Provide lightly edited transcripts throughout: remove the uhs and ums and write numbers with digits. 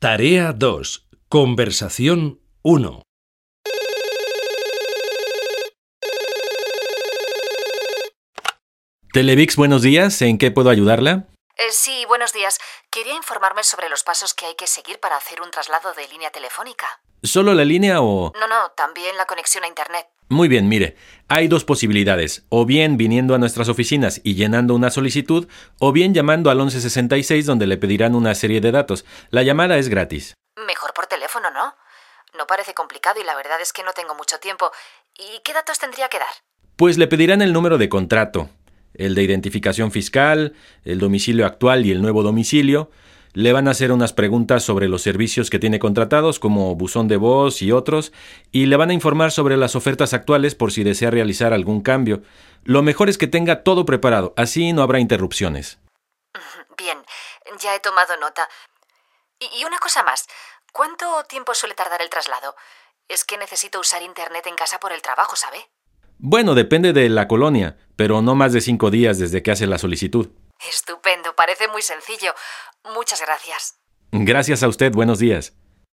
Tarea 2. Conversación 1. Televix, buenos días. ¿En qué puedo ayudarla? Sí, buenos días. Quería informarme sobre los pasos que hay que seguir para hacer un traslado de línea telefónica. ¿Solo la línea o...? No, también la conexión a Internet. Muy bien, mire. Hay dos posibilidades. O bien viniendo a nuestras oficinas y llenando una solicitud, o bien llamando al 1166 donde le pedirán una serie de datos. La llamada es gratis. Mejor por teléfono, ¿no? No parece complicado y la verdad es que no tengo mucho tiempo. ¿Y qué datos tendría que dar? Pues le pedirán el número de contrato, el de identificación fiscal, el domicilio actual y el nuevo domicilio. Le van a hacer unas preguntas sobre los servicios que tiene contratados, como buzón de voz y otros, y le van a informar sobre las ofertas actuales por si desea realizar algún cambio. Lo mejor es que tenga todo preparado, así no habrá interrupciones. Bien, ya he tomado nota. Y una cosa más, ¿cuánto tiempo suele tardar el traslado? Es que necesito usar Internet en casa por el trabajo, ¿sabe? Bueno, depende de la colonia, pero no más de 5 días desde que hace la solicitud. Estupendo, parece muy sencillo. Muchas gracias. Gracias a usted, buenos días.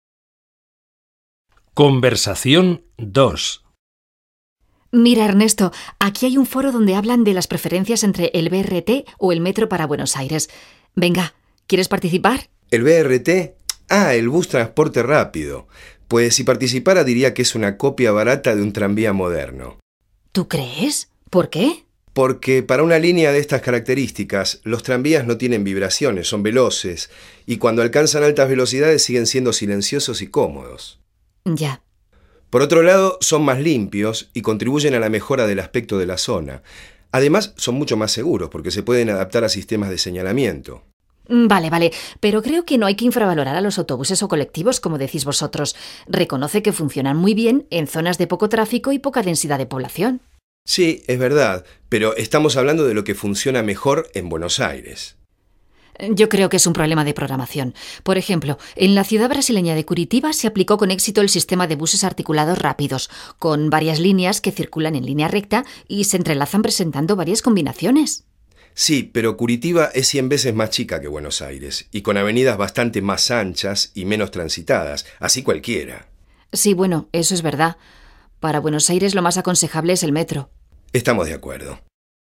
Conversación 2. Mira, Ernesto, aquí hay un foro donde hablan de las preferencias entre el BRT o el metro para Buenos Aires. Venga, ¿quieres participar? ¿El BRT? El bus transporte rápido. Pues si participara diría que es una copia barata de un tranvía moderno. ¿Tú crees? ¿Por qué? Porque para una línea de estas características, los tranvías no tienen vibraciones, son veloces, y cuando alcanzan altas velocidades siguen siendo silenciosos y cómodos. Ya. Por otro lado, son más limpios y contribuyen a la mejora del aspecto de la zona. Además, son mucho más seguros porque se pueden adaptar a sistemas de señalamiento. Vale, pero creo que no hay que infravalorar a los autobuses o colectivos, como decís vosotros. Reconoce que funcionan muy bien en zonas de poco tráfico y poca densidad de población. Sí, es verdad, pero estamos hablando de lo que funciona mejor en Buenos Aires. Yo creo que es un problema de programación. Por ejemplo, en la ciudad brasileña de Curitiba se aplicó con éxito el sistema de buses articulados rápidos, con varias líneas que circulan en línea recta y se entrelazan presentando varias combinaciones. Sí, pero Curitiba es 100 veces más chica que Buenos Aires, y con avenidas bastante más anchas y menos transitadas, así cualquiera. Sí, bueno, eso es verdad. Para Buenos Aires lo más aconsejable es el metro. Estamos de acuerdo.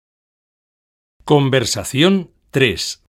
Conversación 3.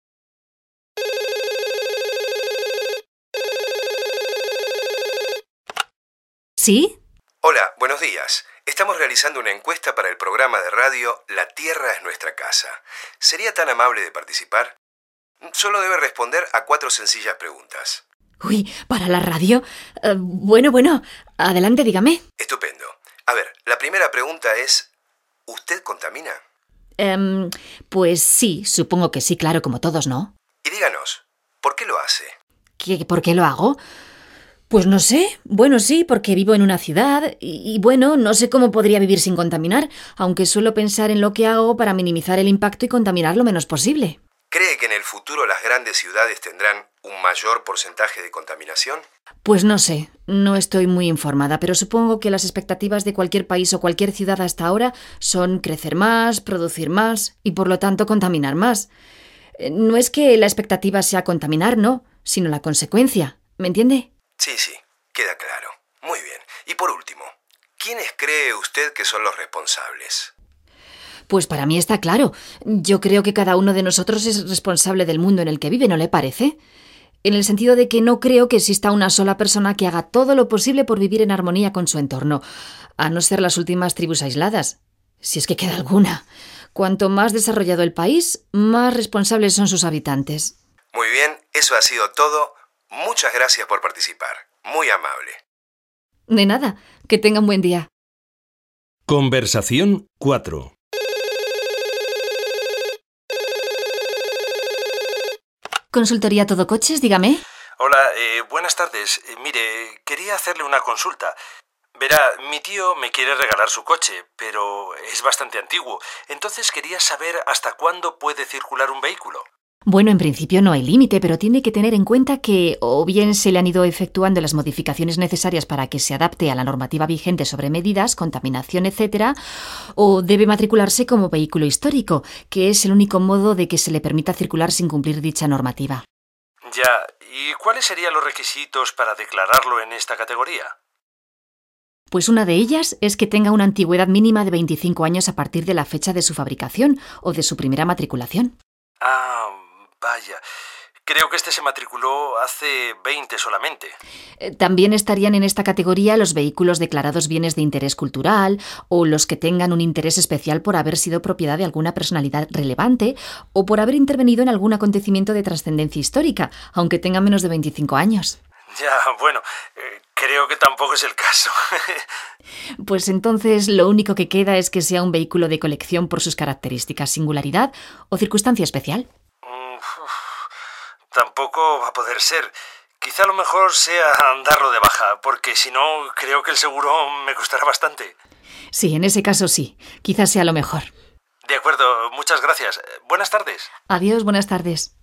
¿Sí? Hola, buenos días. Estamos realizando una encuesta para el programa de radio La Tierra es nuestra casa. ¿Sería tan amable de participar? Solo debe responder a 4 sencillas preguntas. Uy, ¿para la radio? Bueno, adelante, dígame. Estupendo. A ver, la primera pregunta es, ¿usted contamina? Pues sí, supongo que sí, claro, como todos, ¿no? Y díganos, ¿por qué lo hace? ¿Por qué lo hago? Pues no sé. Bueno, sí, porque vivo en una ciudad y bueno, no sé cómo podría vivir sin contaminar, aunque suelo pensar en lo que hago para minimizar el impacto y contaminar lo menos posible. ¿Cree que en el futuro las grandes ciudades tendrán un mayor porcentaje de contaminación? Pues no sé, no estoy muy informada, pero supongo que las expectativas de cualquier país o cualquier ciudad hasta ahora son crecer más, producir más y por lo tanto contaminar más. No es que la expectativa sea contaminar, no, sino la consecuencia, ¿me entiende? Sí, queda claro. Muy bien. Y por último, ¿quiénes cree usted que son los responsables? Pues para mí está claro. Yo creo que cada uno de nosotros es responsable del mundo en el que vive, ¿no le parece? En el sentido de que no creo que exista una sola persona que haga todo lo posible por vivir en armonía con su entorno, a no ser las últimas tribus aisladas, si es que queda alguna. Cuanto más desarrollado el país, más responsables son sus habitantes. Muy bien, eso ha sido todo. Muchas gracias por participar. Muy amable. De nada, que tenga un buen día. Conversación 4. Consultoría Todo Coches, dígame. Hola, buenas tardes. Mire, quería hacerle una consulta. Verá, mi tío me quiere regalar su coche, pero es bastante antiguo. Entonces quería saber hasta cuándo puede circular un vehículo. Bueno, en principio no hay límite, pero tiene que tener en cuenta que o bien se le han ido efectuando las modificaciones necesarias para que se adapte a la normativa vigente sobre medidas, contaminación, etc., o debe matricularse como vehículo histórico, que es el único modo de que se le permita circular sin cumplir dicha normativa. Ya, ¿y cuáles serían los requisitos para declararlo en esta categoría? Pues una de ellas es que tenga una antigüedad mínima de 25 años a partir de la fecha de su fabricación o de su primera matriculación. Ah, vaya. Creo que este se matriculó hace 20 solamente. También estarían en esta categoría los vehículos declarados bienes de interés cultural o los que tengan un interés especial por haber sido propiedad de alguna personalidad relevante o por haber intervenido en algún acontecimiento de trascendencia histórica, aunque tengan menos de 25 años. Ya, bueno, creo que tampoco es el caso. Pues entonces lo único que queda es que sea un vehículo de colección por sus características, singularidad o circunstancia especial. Tampoco va a poder ser. Quizá lo mejor sea darlo de baja, porque si no, creo que el seguro me costará bastante. Sí, en ese caso sí. Quizás sea lo mejor. De acuerdo, muchas gracias. Buenas tardes. Adiós, buenas tardes.